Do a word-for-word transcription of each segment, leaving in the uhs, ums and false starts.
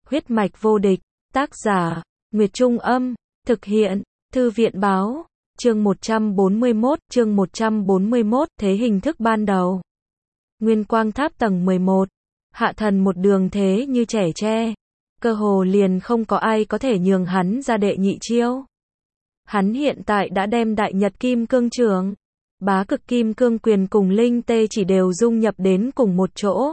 Huyết mạch vô địch, tác giả, Nguyệt Trung Âm, thực hiện, Thư viện Báo, chương một trăm bốn mươi mốt, chương một trăm bốn mươi mốt, thế hình thức ban đầu. Nguyên Quang Tháp tầng mười một, Hạ Thần một đường thế như trẻ tre, cơ hồ liền không có ai có thể nhường hắn ra đệ nhị chiêu. Hắn hiện tại đã đem Đại Nhật Kim Cương Trường, Bá Cực Kim Cương Quyền cùng Linh Tê chỉ đều dung nhập đến cùng một chỗ.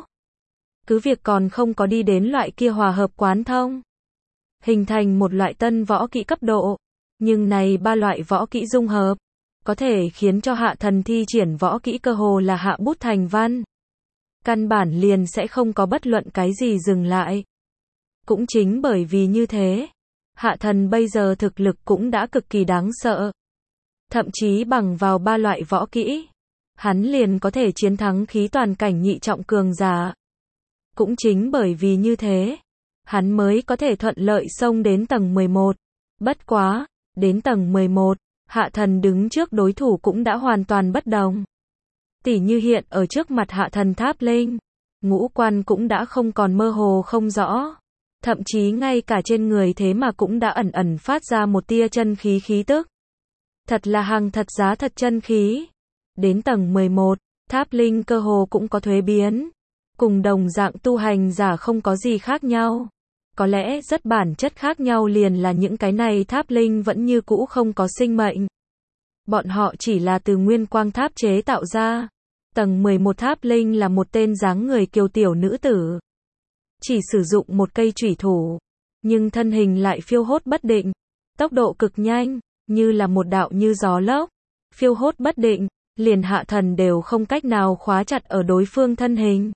Cứ việc còn không có đi đến loại kia hòa hợp quán thông, hình thành một loại tân võ kỹ cấp độ, nhưng này ba loại võ kỹ dung hợp, có thể khiến cho Hạ Thần thi triển võ kỹ cơ hồ là hạ bút thành văn. Căn bản liền sẽ không có bất luận cái gì dừng lại. Cũng chính bởi vì như thế, Hạ Thần bây giờ thực lực cũng đã cực kỳ đáng sợ. Thậm chí bằng vào ba loại võ kỹ, hắn liền có thể chiến thắng khí toàn cảnh nhị trọng cường giả. Cũng chính bởi vì như thế, hắn mới có thể thuận lợi xông đến tầng mười một. Bất quá, đến tầng mười một, Hạ Thần đứng trước đối thủ cũng đã hoàn toàn bất đồng. Tỉ như hiện ở trước mặt Hạ Thần Tháp Linh, ngũ quan cũng đã không còn mơ hồ không rõ. Thậm chí ngay cả trên người thế mà cũng đã ẩn ẩn phát ra một tia chân khí khí tức. Thật là hàng thật giá thật chân khí. Đến tầng mười một, Tháp Linh cơ hồ cũng có thuế biến. Cùng đồng dạng tu hành giả không có gì khác nhau. Có lẽ rất bản chất khác nhau liền là những cái này Tháp Linh vẫn như cũ không có sinh mệnh. Bọn họ chỉ là từ Nguyên Quang Tháp chế tạo ra. Tầng mười một Tháp Linh là một tên dáng người kiều tiểu nữ tử. Chỉ sử dụng một cây chủy thủ, nhưng thân hình lại phiêu hốt bất định, tốc độ cực nhanh, như là một đạo như gió lốc, phiêu hốt bất định, liền Hạ Thần đều không cách nào khóa chặt ở đối phương thân hình.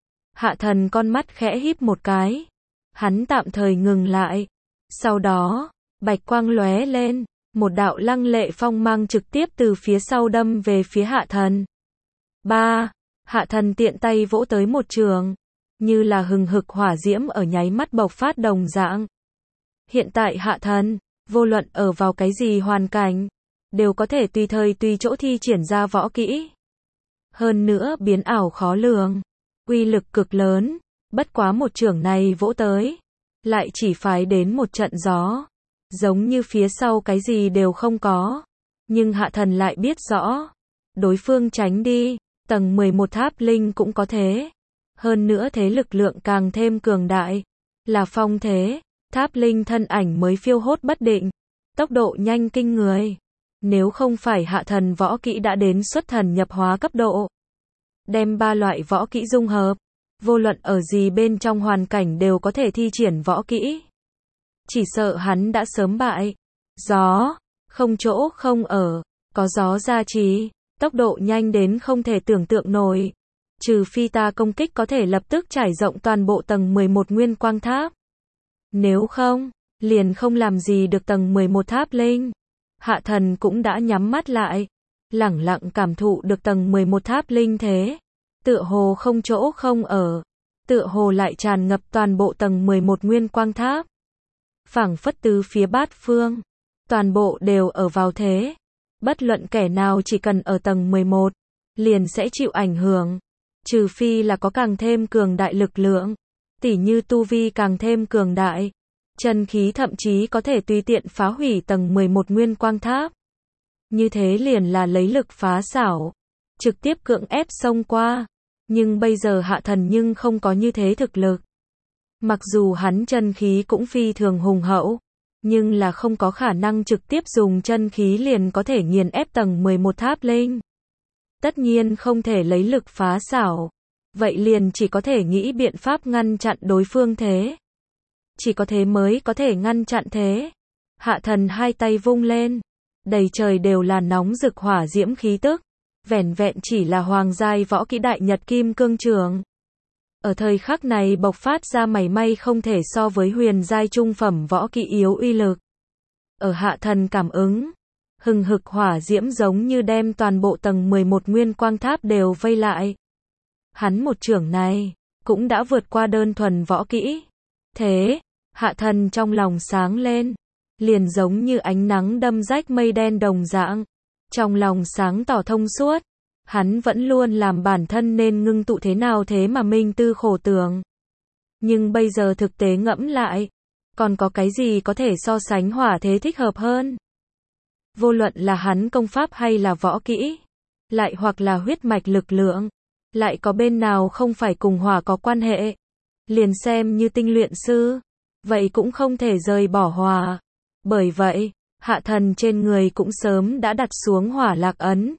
Hạ Thần con mắt khẽ híp một cái, hắn tạm thời ngừng lại, sau đó, bạch quang lóe lên, một đạo lăng lệ phong mang trực tiếp từ phía sau đâm về phía Hạ Thần. Ba, Hạ Thần tiện tay vỗ tới một trường, như là hừng hực hỏa diễm ở nháy mắt bộc phát đồng dạng. Hiện tại Hạ Thần, vô luận ở vào cái gì hoàn cảnh, đều có thể tùy thời tùy chỗ thi triển ra võ kỹ. Hơn nữa biến ảo khó lường, uy lực cực lớn, bất quá một chưởng này vỗ tới, lại chỉ phái đến một trận gió, giống như phía sau cái gì đều không có. Nhưng Hạ Thần lại biết rõ, đối phương tránh đi, tầng mười một Tháp Linh cũng có thế. Hơn nữa thế lực lượng càng thêm cường đại, là phong thế, Tháp Linh thân ảnh mới phiêu hốt bất định, tốc độ nhanh kinh người. Nếu không phải Hạ Thần võ kỹ đã đến xuất thần nhập hóa cấp độ, đem ba loại võ kỹ dung hợp, vô luận ở gì bên trong hoàn cảnh đều có thể thi triển võ kỹ. Chỉ sợ hắn đã sớm bại. Gió, không chỗ không ở, có gió gia trì, tốc độ nhanh đến không thể tưởng tượng nổi. Trừ phi ta công kích có thể lập tức trải rộng toàn bộ tầng mười một Nguyên Quang Tháp. Nếu không, liền không làm gì được tầng mười một Tháp Linh. Hạ Thần cũng đã nhắm mắt lại, lẳng lặng cảm thụ được tầng mười một Tháp Linh thế. Tựa hồ không chỗ không ở, tựa hồ lại tràn ngập toàn bộ tầng mười một Nguyên Quang Tháp. Phảng phất tứ phía bát phương, toàn bộ đều ở vào thế. Bất luận kẻ nào chỉ cần ở tầng mười một, liền sẽ chịu ảnh hưởng. Trừ phi là có càng thêm cường đại lực lượng, tỉ như tu vi càng thêm cường đại, chân khí thậm chí có thể tùy tiện phá hủy tầng mười một Nguyên Quang Tháp. Như thế liền là lấy lực phá xảo, trực tiếp cưỡng ép xông qua. Nhưng bây giờ Hạ Thần nhưng không có như thế thực lực. Mặc dù hắn chân khí cũng phi thường hùng hậu, nhưng là không có khả năng trực tiếp dùng chân khí liền có thể nghiền ép tầng mười một Tháp Linh. Tất nhiên không thể lấy lực phá xảo, vậy liền chỉ có thể nghĩ biện pháp ngăn chặn đối phương thế. Chỉ có thế mới có thể ngăn chặn thế. Hạ Thần hai tay vung lên, đầy trời đều là nóng rực hỏa diễm khí tức, vẻn vẹn chỉ là hoàng giai võ kỹ Đại Nhật Kim Cương Trường. Ở thời khắc này bộc phát ra mảy may không thể so với huyền giai trung phẩm võ kỹ yếu uy lực. Ở Hạ Thần cảm ứng, hừng hực hỏa diễm giống như đem toàn bộ tầng mười một Nguyên Quang Tháp đều vây lại. Hắn một chưởng này, cũng đã vượt qua đơn thuần võ kỹ. Thế, Hạ Thần trong lòng sáng lên, liền giống như ánh nắng đâm rách mây đen đồng dạng. Trong lòng sáng tỏ thông suốt, hắn vẫn luôn làm bản thân nên ngưng tụ thế nào thế mà minh tư khổ tưởng. Nhưng bây giờ thực tế ngẫm lại, còn có cái gì có thể so sánh hỏa thế thích hợp hơn? Vô luận là hắn công pháp hay là võ kỹ, lại hoặc là huyết mạch lực lượng, lại có bên nào không phải cùng hỏa có quan hệ. Liền xem như tinh luyện sư, vậy cũng không thể rời bỏ hỏa. Bởi vậy, Hạ Thần trên người cũng sớm đã đặt xuống hỏa lạc ấn.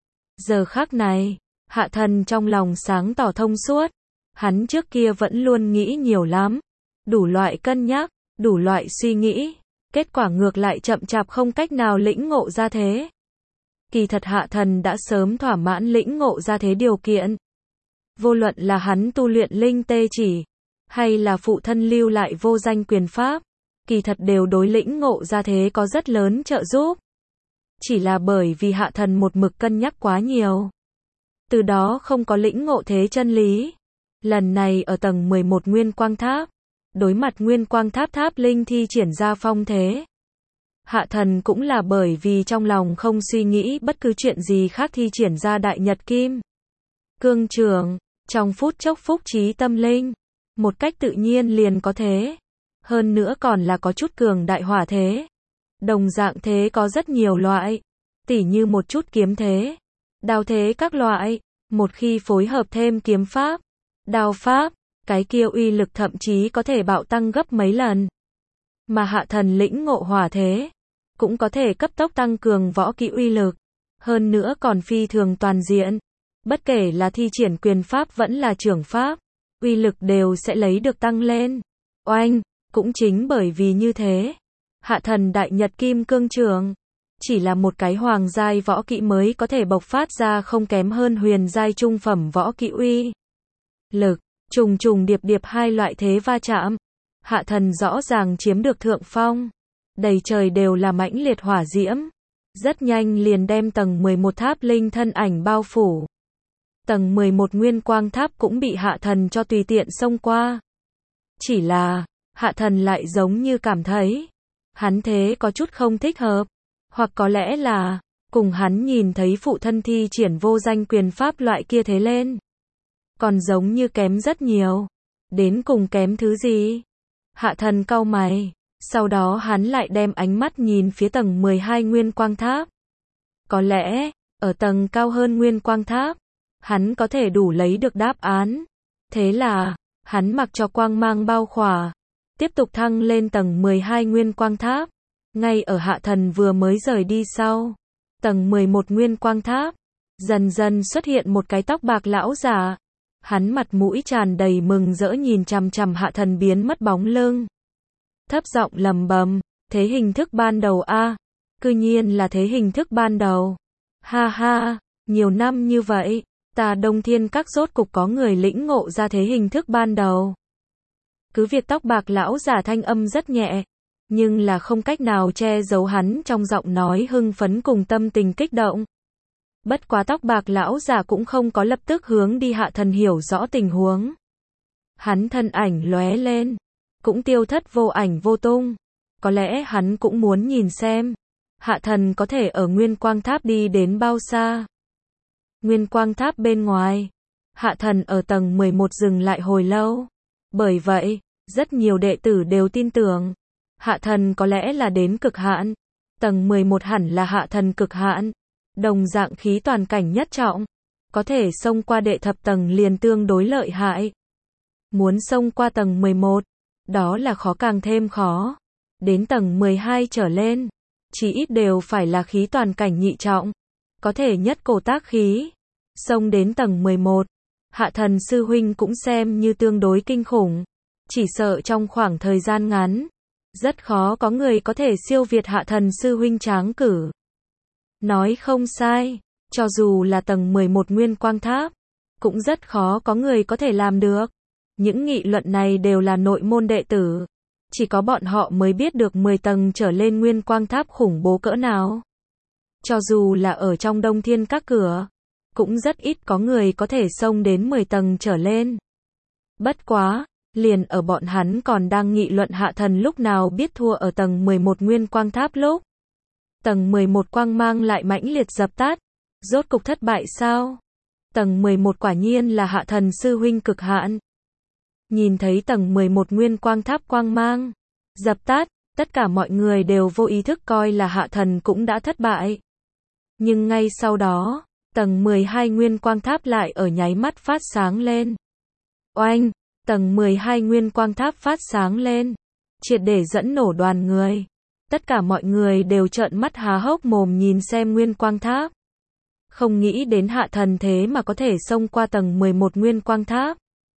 Giờ khắc này, Hạ Thần trong lòng sáng tỏ thông suốt. Hắn trước kia vẫn luôn nghĩ nhiều lắm, đủ loại cân nhắc, đủ loại suy nghĩ, kết quả ngược lại chậm chạp không cách nào lĩnh ngộ ra thế. Kỳ thật Hạ Thần đã sớm thỏa mãn lĩnh ngộ ra thế điều kiện. Vô luận là hắn tu luyện linh tê chỉ, hay là phụ thân lưu lại vô danh quyền pháp, kỳ thật đều đối lĩnh ngộ ra thế có rất lớn trợ giúp. Chỉ là bởi vì Hạ Thần một mực cân nhắc quá nhiều, từ đó không có lĩnh ngộ thế chân lý. Lần này ở tầng mười một Nguyên Quang Tháp, đối mặt Nguyên Quang Tháp Tháp Linh thi triển ra phong thế. Hạ Thần cũng là bởi vì trong lòng không suy nghĩ bất cứ chuyện gì khác thi triển ra Đại Nhật Kim Cương Trường, trong phút chốc phúc trí tâm linh, một cách tự nhiên liền có thế. Hơn nữa còn là có chút cường đại hỏa thế. Đồng dạng thế có rất nhiều loại, tỉ như một chút kiếm thế, đao thế các loại, một khi phối hợp thêm kiếm pháp, đao pháp, cái kia uy lực thậm chí có thể bạo tăng gấp mấy lần. Mà Hạ Thần lĩnh ngộ hỏa thế, cũng có thể cấp tốc tăng cường võ kỹ uy lực, hơn nữa còn phi thường toàn diện. Bất kể là thi triển quyền pháp vẫn là trưởng pháp, uy lực đều sẽ lấy được tăng lên. Oanh, cũng chính bởi vì như thế, Hạ Thần Đại Nhật Kim Cương Trường chỉ là một cái hoàng giai võ kỹ mới có thể bộc phát ra không kém hơn huyền giai trung phẩm võ kỹ uy lực. Trùng trùng điệp điệp hai loại thế va chạm, Hạ Thần rõ ràng chiếm được thượng phong. Đầy trời đều là mãnh liệt hỏa diễm, rất nhanh liền đem tầng mười một tháp linh thân ảnh bao phủ. Tầng mười một Nguyên Quang Tháp cũng bị Hạ Thần cho tùy tiện xông qua. Chỉ là, Hạ Thần lại giống như cảm thấy, hắn thế có chút không thích hợp, hoặc có lẽ là, cùng hắn nhìn thấy phụ thân thi triển vô danh quyền pháp loại kia thế lên, còn giống như kém rất nhiều. Đến cùng kém thứ gì? Hạ Thần cau mày, sau đó hắn lại đem ánh mắt nhìn phía tầng mười hai Nguyên Quang Tháp. Có lẽ, ở tầng cao hơn Nguyên Quang Tháp, hắn có thể đủ lấy được đáp án. Thế là, hắn mặc cho quang mang bao khỏa, tiếp tục thăng lên tầng mười hai Nguyên Quang Tháp. Ngay ở Hạ Thần vừa mới rời đi sau, tầng mười một Nguyên Quang Tháp, dần dần xuất hiện một cái tóc bạc lão già. Hắn mặt mũi tràn đầy mừng rỡ nhìn chằm chằm Hạ Thần biến mất bóng lưng. Thấp giọng lầm bầm, thế hình thức ban đầu a, à, cư nhiên là thế hình thức ban đầu. Ha ha, nhiều năm như vậy, ta Đông Thiên Các rốt cục có người lĩnh ngộ ra thế hình thức ban đầu. Cứ việc tóc bạc lão giả thanh âm rất nhẹ, nhưng là không cách nào che giấu hắn trong giọng nói hưng phấn cùng tâm tình kích động. Bất quá tóc bạc lão giả cũng không có lập tức hướng đi Hạ Thần hiểu rõ tình huống. Hắn thân ảnh lóe lên, cũng tiêu thất vô ảnh vô tung. Có lẽ hắn cũng muốn nhìn xem, Hạ Thần có thể ở Nguyên Quang Tháp đi đến bao xa. Nguyên Quang Tháp bên ngoài, Hạ Thần ở tầng mười một dừng lại hồi lâu. Bởi vậy, rất nhiều đệ tử đều tin tưởng, Hạ Thần có lẽ là đến cực hạn. Tầng mười một hẳn là Hạ Thần cực hạn. Đồng dạng khí toàn cảnh nhất trọng, có thể xông qua đệ thập tầng liền tương đối lợi hại. Muốn xông qua tầng mười một, đó là khó càng thêm khó. Đến tầng mười hai trở lên, chỉ ít đều phải là khí toàn cảnh nhị trọng, có thể nhất cổ tác khí. Xông đến tầng mười một, Hạ Thần sư huynh cũng xem như tương đối kinh khủng. Chỉ sợ trong khoảng thời gian ngắn, rất khó có người có thể siêu việt Hạ Thần sư huynh tráng cử. Nói không sai, cho dù là tầng mười một Nguyên Quang Tháp, cũng rất khó có người có thể làm được. Những nghị luận này đều là nội môn đệ tử, chỉ có bọn họ mới biết được mười tầng trở lên Nguyên Quang Tháp khủng bố cỡ nào. Cho dù là ở trong Đông Thiên Các cửa, cũng rất ít có người có thể xông đến mười tầng trở lên. Bất quá, liền ở bọn hắn còn đang nghị luận Hạ Thần lúc nào biết thua ở tầng mười một Nguyên Quang Tháp lúc, tầng mười một quang mang lại mãnh liệt dập tắt. Rốt cục thất bại sao? Tầng mười một quả nhiên là Hạ Thần sư huynh cực hạn. Nhìn thấy tầng mười một nguyên quang tháp quang mang dập tắt, tất cả mọi người đều vô ý thức coi là hạ thần cũng đã thất bại. Nhưng ngay sau đó, tầng mười hai nguyên quang tháp lại ở nháy mắt phát sáng lên. Oanh, tầng mười hai nguyên quang tháp phát sáng lên, triệt để dẫn nổ đoàn người. Tất cả mọi người đều trợn mắt há hốc mồm nhìn xem nguyên quang tháp. Không nghĩ đến hạ thần thế mà có thể xông qua tầng mười một nguyên quang tháp.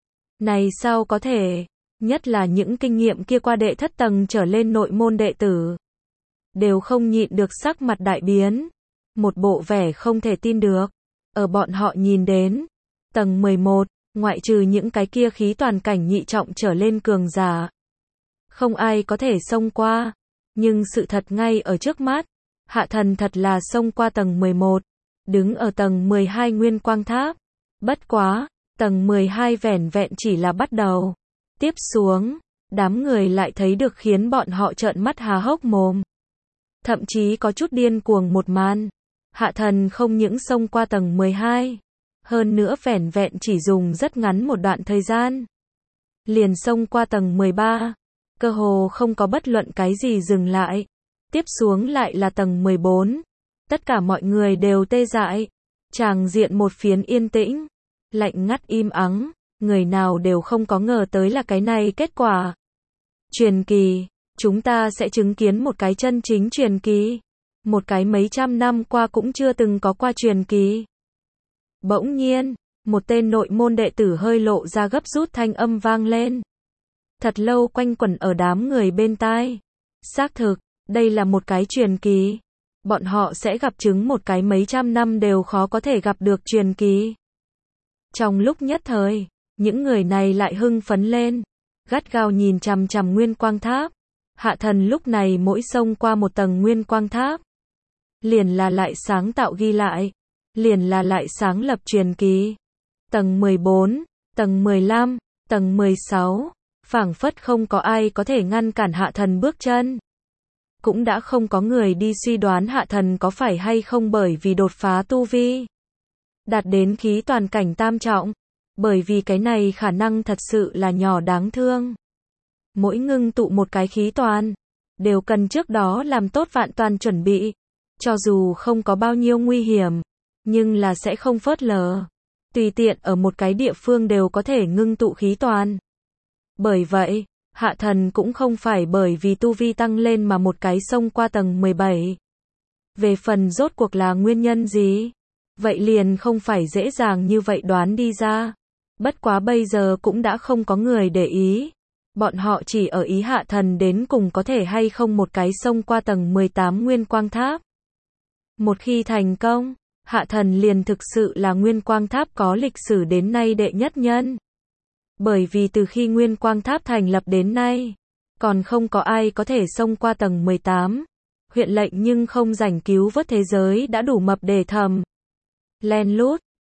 Này sao có thể, nhất là những kinh nghiệm kia qua đệ thất tầng trở lên nội môn đệ tử. Đều không nhịn được sắc mặt đại biến. Một bộ vẻ không thể tin được. Ở bọn họ nhìn đến, tầng mười một, ngoại trừ những cái kia khí toàn cảnh nhị trọng trở lên cường giả. Không ai có thể xông qua. Nhưng sự thật ngay ở trước mắt, hạ thần thật là xông qua tầng mười một, đứng ở tầng mười hai nguyên quang tháp. Bất quá, tầng mười hai vẻn vẹn chỉ là bắt đầu. Tiếp xuống, đám người lại thấy được khiến bọn họ trợn mắt há hốc mồm. Thậm chí có chút điên cuồng một màn. Hạ thần không những xông qua tầng mười hai, hơn nữa vẻn vẹn chỉ dùng rất ngắn một đoạn thời gian. Liền xông qua tầng mười ba, cơ hồ không có bất luận cái gì dừng lại. Tiếp xuống lại là tầng mười bốn. Tất cả mọi người đều tê dại. Tràng diện một phiến yên tĩnh, lạnh ngắt im ắng, người nào đều không có ngờ tới là cái này kết quả. Truyền kỳ, chúng ta sẽ chứng kiến một cái chân chính truyền kỳ. Một cái mấy trăm năm qua cũng chưa từng có qua truyền kỳ. Bỗng nhiên, một tên nội môn đệ tử hơi lộ ra gấp rút thanh âm vang lên. Thật lâu quanh quẩn ở đám người bên tai. Xác thực, đây là một cái truyền kỳ. Bọn họ sẽ gặp chứng một cái mấy trăm năm đều khó có thể gặp được truyền kỳ. Trong lúc nhất thời, những người này lại hưng phấn lên. Gắt gao nhìn chằm chằm nguyên quang tháp. Hạ thần lúc này mỗi xông qua một tầng nguyên quang tháp. Liền là lại sáng tạo ghi lại. Liền là lại sáng lập truyền kỳ. Tầng mười bốn, tầng mười lăm, tầng mười sáu. Phảng phất không có ai có thể ngăn cản hạ thần bước chân. Cũng đã không có người đi suy đoán hạ thần có phải hay không bởi vì đột phá tu vi. Đạt đến khí toàn cảnh tam trọng. Bởi vì cái này khả năng thật sự là nhỏ đáng thương. Mỗi ngưng tụ một cái khí toàn, đều cần trước đó làm tốt vạn toàn chuẩn bị. Cho dù không có bao nhiêu nguy hiểm, nhưng là sẽ không phớt lờ. Tùy tiện ở một cái địa phương đều có thể ngưng tụ khí toàn. Bởi vậy, hạ thần cũng không phải bởi vì tu vi tăng lên mà một cái xông qua tầng mười bảy. Về phần rốt cuộc là nguyên nhân gì? Vậy liền không phải dễ dàng như vậy đoán đi ra. Bất quá bây giờ cũng đã không có người để ý. Bọn họ chỉ ở ý hạ thần đến cùng có thể hay không một cái xông qua tầng mười tám nguyên quang tháp. Một khi thành công, hạ thần liền thực sự là nguyên quang tháp có lịch sử đến nay đệ nhất nhân. Bởi vì từ khi nguyên quang tháp thành lập đến nay, còn không có ai có thể xông qua tầng mười tám. Huyện lệnh nhưng không rảnh cứu vớt thế giới đã đủ mập để thầm. Len lút,